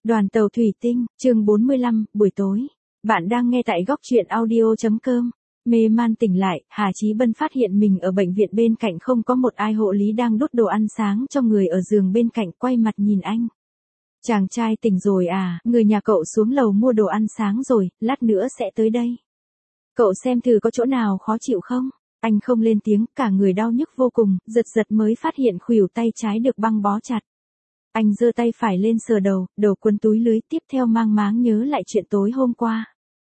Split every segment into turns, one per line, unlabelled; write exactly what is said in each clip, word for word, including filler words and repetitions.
Đoàn tàu thủy tinh, chương bốn mươi lăm, buổi tối. Bạn đang nghe tại góc truyện audio chấm com. Mê man tỉnh lại, Hà Chí Bân phát hiện mình ở bệnh viện bên cạnh không có một ai, hộ lý đang đút đồ ăn sáng cho người ở giường bên cạnh, quay mặt nhìn anh. Chàng trai tỉnh rồi à, người nhà cậu xuống lầu mua đồ ăn sáng rồi, lát nữa sẽ tới đây. Cậu xem thử có chỗ nào khó chịu không? Anh không lên tiếng, cả người đau nhức vô cùng, giật giật mới phát hiện khuỷu tay trái được băng bó chặt. Anh giơ tay phải lên sờ đầu, đầu quấn túi lưới, tiếp theo mang máng nhớ lại chuyện tối hôm qua.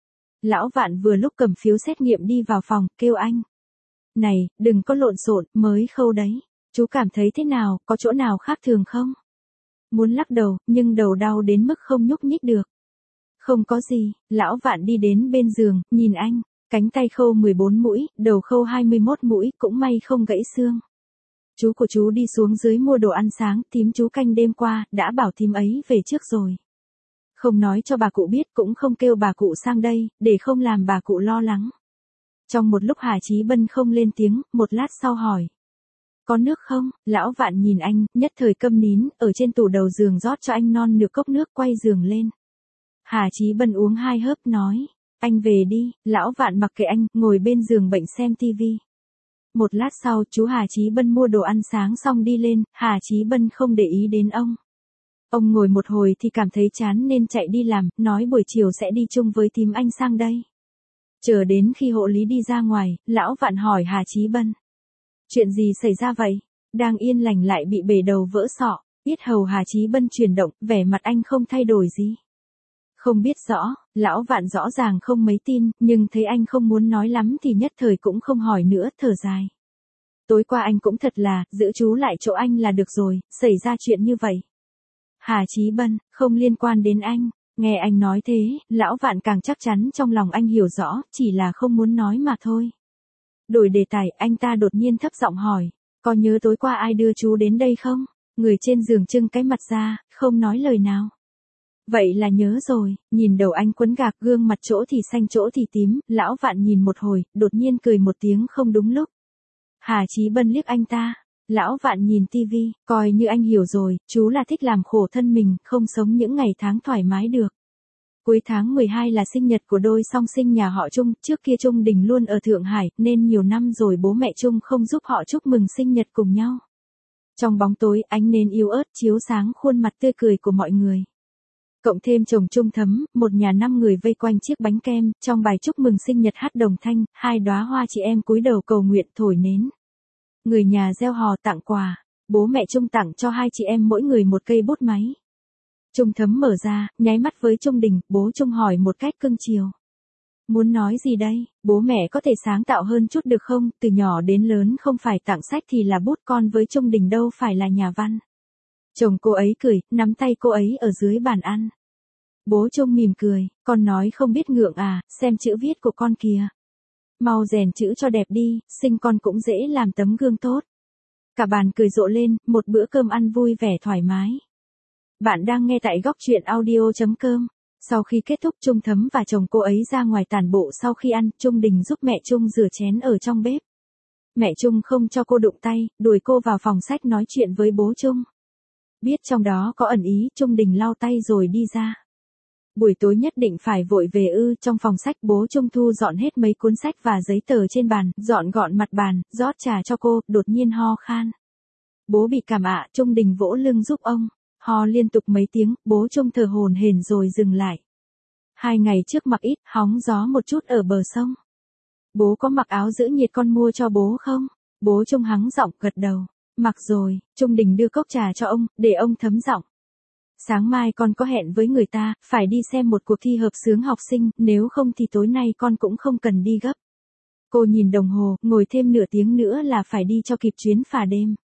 Lão Vạn vừa lúc cầm phiếu xét nghiệm đi vào phòng, kêu anh. Này, đừng có lộn xộn, mới khâu đấy. Chú cảm thấy thế nào, có chỗ nào khác thường không? Muốn lắc đầu, nhưng đầu đau đến mức không nhúc nhích được. Không có gì, Lão Vạn đi đến bên giường, nhìn anh. Cánh tay khâu mười bốn mũi, đầu khâu hai mươi mốt mũi, cũng may không gãy xương. Chú của chú đi xuống dưới mua đồ ăn sáng, thím chú canh đêm qua, đã bảo thím ấy về trước rồi. Không nói cho bà cụ biết, cũng không kêu bà cụ sang đây, để không làm bà cụ lo lắng. Trong một lúc Hà Chí Bân không lên tiếng, một lát sau hỏi. Có nước không? Lão Vạn nhìn anh, nhất thời câm nín, ở trên tủ đầu giường rót cho anh non nửa cốc nước, quay giường lên. Hà Chí Bân uống hai hớp nói. Anh về đi. Lão Vạn mặc kệ anh, ngồi bên giường bệnh xem tivi. Một lát sau, chú Hà Chí Bân mua đồ ăn sáng xong đi lên, Hà Chí Bân không để ý đến ông. Ông ngồi một hồi thì cảm thấy chán nên chạy đi làm, nói buổi chiều sẽ đi chung với thím anh sang đây. Chờ đến khi hộ lý đi ra ngoài, Lão Vạn hỏi Hà Chí Bân. Chuyện gì xảy ra vậy? Đang yên lành lại bị bể đầu vỡ sọ, yết hầu Hà Chí Bân chuyển động, vẻ mặt anh không thay đổi gì. Không biết rõ, Lão Vạn rõ ràng không mấy tin, nhưng thấy anh không muốn nói lắm thì nhất thời cũng không hỏi nữa, thở dài. Tối qua anh cũng thật là, giữ chú lại chỗ anh là được rồi, xảy ra chuyện như vậy. Hà Chí Bân, không liên quan đến anh. Nghe anh nói thế, Lão Vạn càng chắc chắn trong lòng anh hiểu rõ, chỉ là không muốn nói mà thôi. Đổi đề tài, anh ta đột nhiên thấp giọng hỏi, có nhớ tối qua ai đưa chú đến đây không? Người trên giường trưng cái mặt ra, không nói lời nào. Vậy là nhớ rồi, nhìn đầu anh quấn gạc, gương mặt chỗ thì xanh chỗ thì tím, Lão Vạn nhìn một hồi, đột nhiên cười một tiếng không đúng lúc. Hà Chí Bân liếc anh ta. Lão Vạn nhìn tivi, coi như anh hiểu rồi, chú là thích làm khổ thân mình, không sống những ngày tháng thoải mái được. Cuối tháng mười hai là sinh nhật của đôi song sinh nhà họ Trung, trước kia Trung Đình luôn ở Thượng Hải, nên nhiều năm rồi bố mẹ Trung không giúp họ chúc mừng sinh nhật cùng nhau. Trong bóng tối, ánh nến yếu ớt chiếu sáng khuôn mặt tươi cười của mọi người. Cộng thêm chồng Trung Thấm, một nhà năm người vây quanh chiếc bánh kem, trong bài chúc mừng sinh nhật hát đồng thanh, hai đóa hoa chị em cúi đầu cầu nguyện thổi nến. Người nhà gieo hò tặng quà, bố mẹ Trung tặng cho hai chị em mỗi người một cây bút máy. Trung Thấm mở ra, nháy mắt với Trung Đình, bố Trung hỏi một cách cưng chiều. Muốn nói gì đây, bố mẹ có thể sáng tạo hơn chút được không, từ nhỏ đến lớn không phải tặng sách thì là bút, con với Trung Đình đâu phải là nhà văn. Chồng cô ấy cười, nắm tay cô ấy ở dưới bàn ăn. Bố Trung mỉm cười, con nói không biết ngượng à, xem chữ viết của con kìa. Mau rèn chữ cho đẹp đi, sinh con cũng dễ làm tấm gương tốt. Cả bàn cười rộ lên, một bữa cơm ăn vui vẻ thoải mái. Bạn đang nghe tại góc truyện audio chấm com. Sau khi kết thúc, Trung Thấm và chồng cô ấy ra ngoài tản bộ, sau khi ăn, Trung Đình giúp mẹ Trung rửa chén ở trong bếp. Mẹ Trung không cho cô đụng tay, đuổi cô vào phòng sách nói chuyện với bố Trung. Biết trong đó có ẩn ý, Trung Đình lau tay rồi đi ra. Buổi tối nhất định phải vội về ư, trong phòng sách bố Trung thu dọn hết mấy cuốn sách và giấy tờ trên bàn, dọn gọn mặt bàn, rót trà cho cô, đột nhiên ho khan. Bố bị cảm ạ, Trung Đình vỗ lưng giúp ông, ho liên tục mấy tiếng, bố Trung thở hổn hển rồi dừng lại. Hai ngày trước mặc ít, hóng gió một chút ở bờ sông. Bố có mặc áo giữ nhiệt con mua cho bố không? Bố Trung hắng giọng gật đầu. Mặc rồi, Trung Đình đưa cốc trà cho ông, để ông thấm giọng. Sáng mai con có hẹn với người ta, phải đi xem một cuộc thi hợp xướng học sinh, nếu không thì tối nay con cũng không cần đi gấp. Cô nhìn đồng hồ, ngồi thêm nửa tiếng nữa là phải đi cho kịp chuyến phà đêm.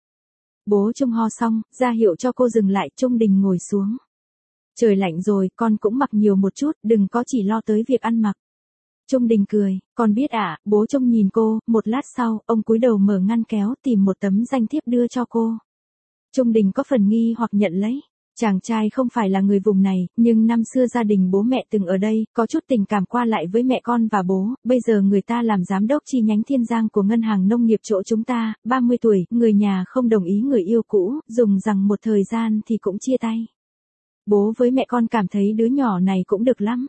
Bố Trung ho xong, ra hiệu cho cô dừng lại, Trung Đình ngồi xuống. Trời lạnh rồi, con cũng mặc nhiều một chút, đừng có chỉ lo tới việc ăn mặc. Trung Đình cười, con biết ạ, à, bố Trung nhìn cô, một lát sau, ông cúi đầu mở ngăn kéo tìm một tấm danh thiếp đưa cho cô. Trung Đình có phần nghi hoặc nhận lấy. Chàng trai không phải là người vùng này, nhưng năm xưa gia đình bố mẹ từng ở đây, có chút tình cảm qua lại với mẹ con và bố, bây giờ người ta làm giám đốc chi nhánh Thiên Giang của ngân hàng nông nghiệp chỗ chúng ta, ba mươi tuổi, người nhà không đồng ý người yêu cũ, dùng rằng một thời gian thì cũng chia tay. Bố với mẹ con cảm thấy đứa nhỏ này cũng được lắm.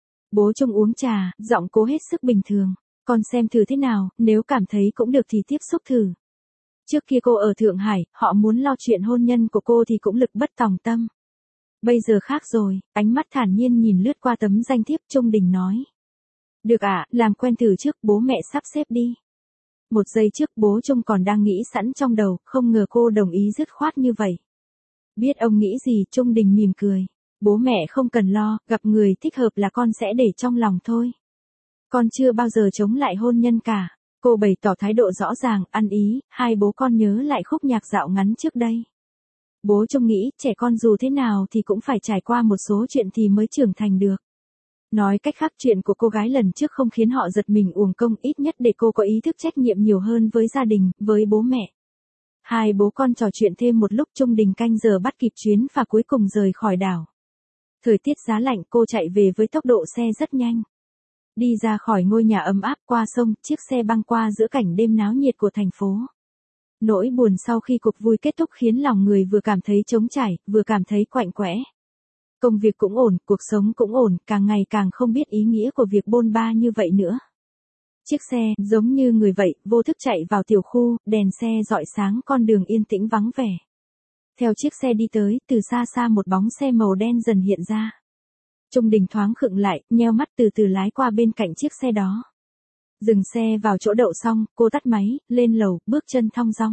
Bố Trung uống trà, giọng cố hết sức bình thường. Con xem thử thế nào, nếu cảm thấy cũng được thì tiếp xúc thử. Trước kia cô ở Thượng Hải, họ muốn lo chuyện hôn nhân của cô thì cũng lực bất tòng tâm. Bây giờ khác rồi, ánh mắt thản nhiên nhìn lướt qua tấm danh thiếp, Trung Đình nói. Được ạ, à, làm quen từ trước, bố mẹ sắp xếp đi. Một giây trước bố Trung còn đang nghĩ sẵn trong đầu, không ngờ cô đồng ý dứt khoát như vậy. Biết ông nghĩ gì, Trung Đình mỉm cười. Bố mẹ không cần lo, gặp người thích hợp là con sẽ để trong lòng thôi. Con chưa bao giờ chống lại hôn nhân cả. Cô bày tỏ thái độ rõ ràng, ăn ý, hai bố con nhớ lại khúc nhạc dạo ngắn trước đây. Bố Trung nghĩ, trẻ con dù thế nào thì cũng phải trải qua một số chuyện thì mới trưởng thành được. Nói cách khác, chuyện của cô gái lần trước không khiến họ giật mình uổng công, ít nhất để cô có ý thức trách nhiệm nhiều hơn với gia đình, với bố mẹ. Hai bố con trò chuyện thêm một lúc, Trung Đình canh giờ bắt kịp chuyến và cuối cùng rời khỏi đảo. Thời tiết giá lạnh, cô chạy về với tốc độ xe rất nhanh. Đi ra khỏi ngôi nhà ấm áp, qua sông, chiếc xe băng qua giữa cảnh đêm náo nhiệt của thành phố. Nỗi buồn sau khi cuộc vui kết thúc khiến lòng người vừa cảm thấy trống trải, vừa cảm thấy quạnh quẽ. Công việc cũng ổn, cuộc sống cũng ổn, càng ngày càng không biết ý nghĩa của việc bôn ba như vậy nữa. Chiếc xe, giống như người vậy, vô thức chạy vào tiểu khu, đèn xe rọi sáng con đường yên tĩnh vắng vẻ. Theo chiếc xe đi tới, từ xa xa một bóng xe màu đen dần hiện ra. Trung Đình thoáng khựng lại, nheo mắt từ từ lái qua bên cạnh chiếc xe đó. Dừng xe vào chỗ đậu xong, cô tắt máy, lên lầu, bước chân thong dong.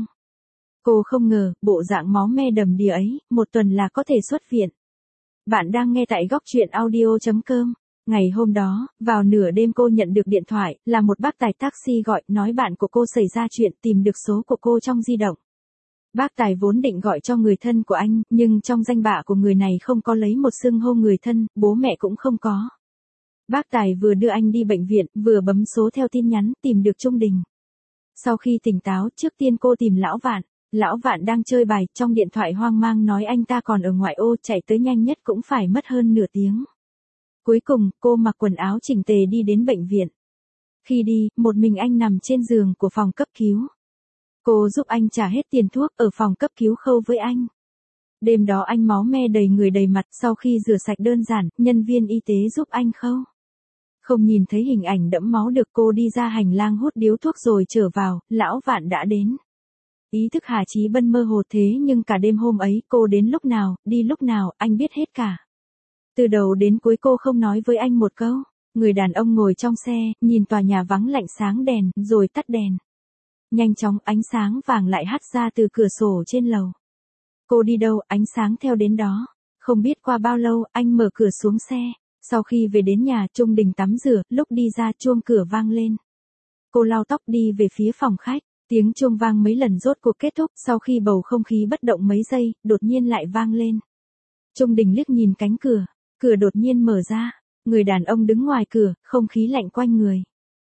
Cô không ngờ, bộ dạng máu me đầm đìa ấy, một tuần là có thể xuất viện. Bạn đang nghe tại góc truyện audio chấm com. Ngày hôm đó, vào nửa đêm cô nhận được điện thoại, là một bác tài taxi gọi, nói bạn của cô xảy ra chuyện, tìm được số của cô trong di động. Bác tài vốn định gọi cho người thân của anh, nhưng trong danh bạ của người này không có lấy một xưng hô người thân, bố mẹ cũng không có. Bác tài vừa đưa anh đi bệnh viện, vừa bấm số theo tin nhắn, tìm được Trung Đình. Sau khi tỉnh táo, trước tiên cô tìm Lão Vạn. Lão Vạn đang chơi bài, trong điện thoại hoang mang nói anh ta còn ở ngoại ô, chạy tới nhanh nhất cũng phải mất hơn nửa tiếng. Cuối cùng, cô mặc quần áo chỉnh tề đi đến bệnh viện. Khi đi, một mình anh nằm trên giường của phòng cấp cứu. Cô giúp anh trả hết tiền thuốc ở phòng cấp cứu khâu với anh. Đêm đó anh máu me đầy người đầy mặt, sau khi rửa sạch đơn giản, nhân viên y tế giúp anh khâu. Không nhìn thấy hình ảnh đẫm máu được, cô đi ra hành lang hút điếu thuốc rồi trở vào, Lão Vạn đã đến. Ý thức Hà Chí Bân mơ hồ thế nhưng cả đêm hôm ấy, cô đến lúc nào, đi lúc nào, anh biết hết cả. Từ đầu đến cuối cô không nói với anh một câu. Người đàn ông ngồi trong xe, nhìn tòa nhà vắng lạnh sáng đèn, rồi tắt đèn. Nhanh chóng, ánh sáng vàng lại hắt ra từ cửa sổ trên lầu. Cô đi đâu, ánh sáng theo đến đó. Không biết qua bao lâu, anh mở cửa xuống xe. Sau khi về đến nhà, Trung Đình tắm rửa, lúc đi ra chuông cửa vang lên. Cô lau tóc đi về phía phòng khách. Tiếng chuông vang mấy lần rốt cuộc kết thúc, sau khi bầu không khí bất động mấy giây, đột nhiên lại vang lên. Trung Đình liếc nhìn cánh cửa, cửa đột nhiên mở ra, người đàn ông đứng ngoài cửa, không khí lạnh quanh người.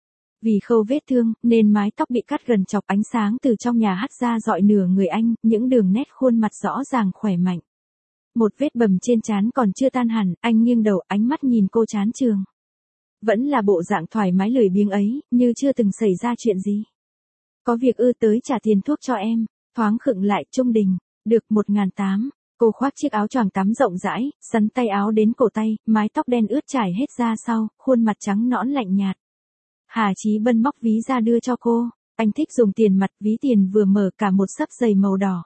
Vì khâu vết thương, nên mái tóc bị cắt gần chọc, ánh sáng từ trong nhà hắt ra rọi nửa người anh, những đường nét khuôn mặt rõ ràng khỏe mạnh. Một vết bầm trên trán còn chưa tan hẳn, anh nghiêng đầu, ánh mắt nhìn cô chán chường. Vẫn là bộ dạng thoải mái lười biếng ấy, như chưa từng xảy ra chuyện gì. Có việc ư, tới trả tiền thuốc cho em. Thoáng khựng lại, Trung Đình. Được một ngàn tám. Cô khoác chiếc áo choàng tắm rộng rãi, sắn tay áo đến cổ tay, mái tóc đen ướt trải hết ra sau, khuôn mặt trắng nõn lạnh nhạt. Hà Chí Bân móc ví ra đưa cho cô. Anh thích dùng tiền mặt, ví tiền vừa mở cả một xấp giày màu đỏ.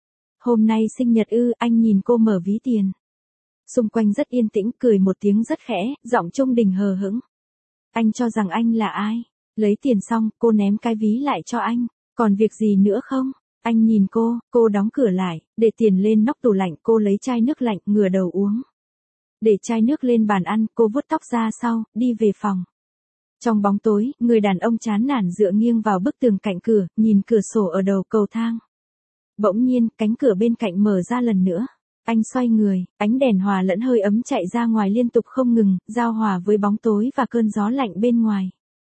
Hôm nay sinh nhật ư, anh nhìn cô mở ví tiền. Xung quanh rất yên tĩnh, cười một tiếng rất khẽ, giọng Trung Đình hờ hững. Anh cho rằng anh là ai? Lấy tiền xong, cô ném cái ví lại cho anh. Còn việc gì nữa không? Anh nhìn cô, cô đóng cửa lại, để tiền lên nóc tủ lạnh, cô lấy chai nước lạnh, ngửa đầu uống. Để chai nước lên bàn ăn, cô vuốt tóc ra sau, đi về phòng. Trong bóng tối, người đàn ông chán nản dựa nghiêng vào bức tường cạnh cửa, nhìn cửa sổ ở đầu cầu thang. Bỗng nhiên, cánh cửa bên cạnh mở ra lần nữa. Anh xoay người, ánh đèn hòa lẫn hơi ấm chạy ra ngoài liên tục không ngừng, giao hòa với bóng tối và cơn gió lạnh bên ngoài.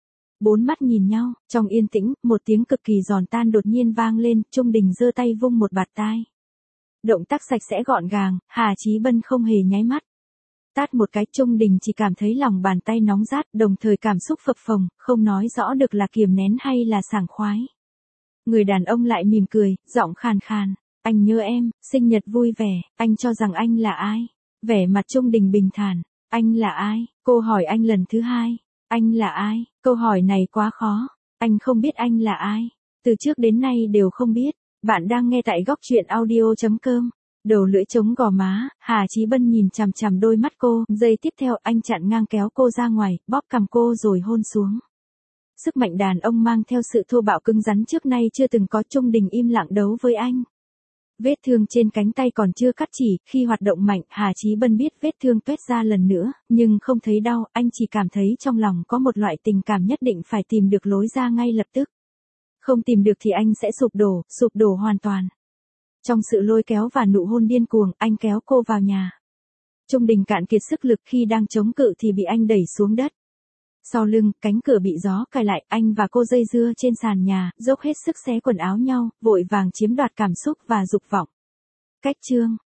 Bốn mắt nhìn nhau, trong yên tĩnh, một tiếng cực kỳ giòn tan đột nhiên vang lên, Trung Đình giơ tay vung một bạt tai. Động tác sạch sẽ gọn gàng, Hà Chí Bân không hề nháy mắt. Tát một cái, Trung Đình chỉ cảm thấy lòng bàn tay nóng rát, đồng thời cảm xúc phập phồng, không nói rõ được là kiềm nén hay là sảng khoái. Người đàn ông lại mỉm cười, giọng khàn khàn. Anh nhớ em, sinh nhật vui vẻ, anh cho rằng anh là ai? Vẻ mặt Trung Đình bình thản. Anh là ai? Cô hỏi anh lần thứ hai. Anh là ai? Câu hỏi này quá khó. Anh không biết anh là ai. Từ trước đến nay đều không biết. Bạn đang nghe tại góc truyện audio.com. Đầu lưỡi chống gò má, Hà Chí Bân nhìn chằm chằm đôi mắt cô, giây tiếp theo anh chặn ngang kéo cô ra ngoài, bóp cằm cô rồi hôn xuống. Sức mạnh đàn ông mang theo sự thô bạo cứng rắn trước nay chưa từng có. Trung Đình im lặng đấu với anh. Vết thương trên cánh tay còn chưa cắt chỉ, khi hoạt động mạnh, Hà Chí Bân biết vết thương tuét ra lần nữa, nhưng không thấy đau, anh chỉ cảm thấy trong lòng có một loại tình cảm nhất định phải tìm được lối ra ngay lập tức. Không tìm được thì anh sẽ sụp đổ, sụp đổ hoàn toàn. Trong sự lôi kéo và nụ hôn điên cuồng, anh kéo cô vào nhà. Trung Đình cạn kiệt sức lực khi đang chống cự thì bị anh đẩy xuống đất. Sau lưng, cánh cửa bị gió cài lại, anh và cô dây dưa trên sàn nhà, dốc hết sức xé quần áo nhau, vội vàng chiếm đoạt cảm xúc và dục vọng. Cách chương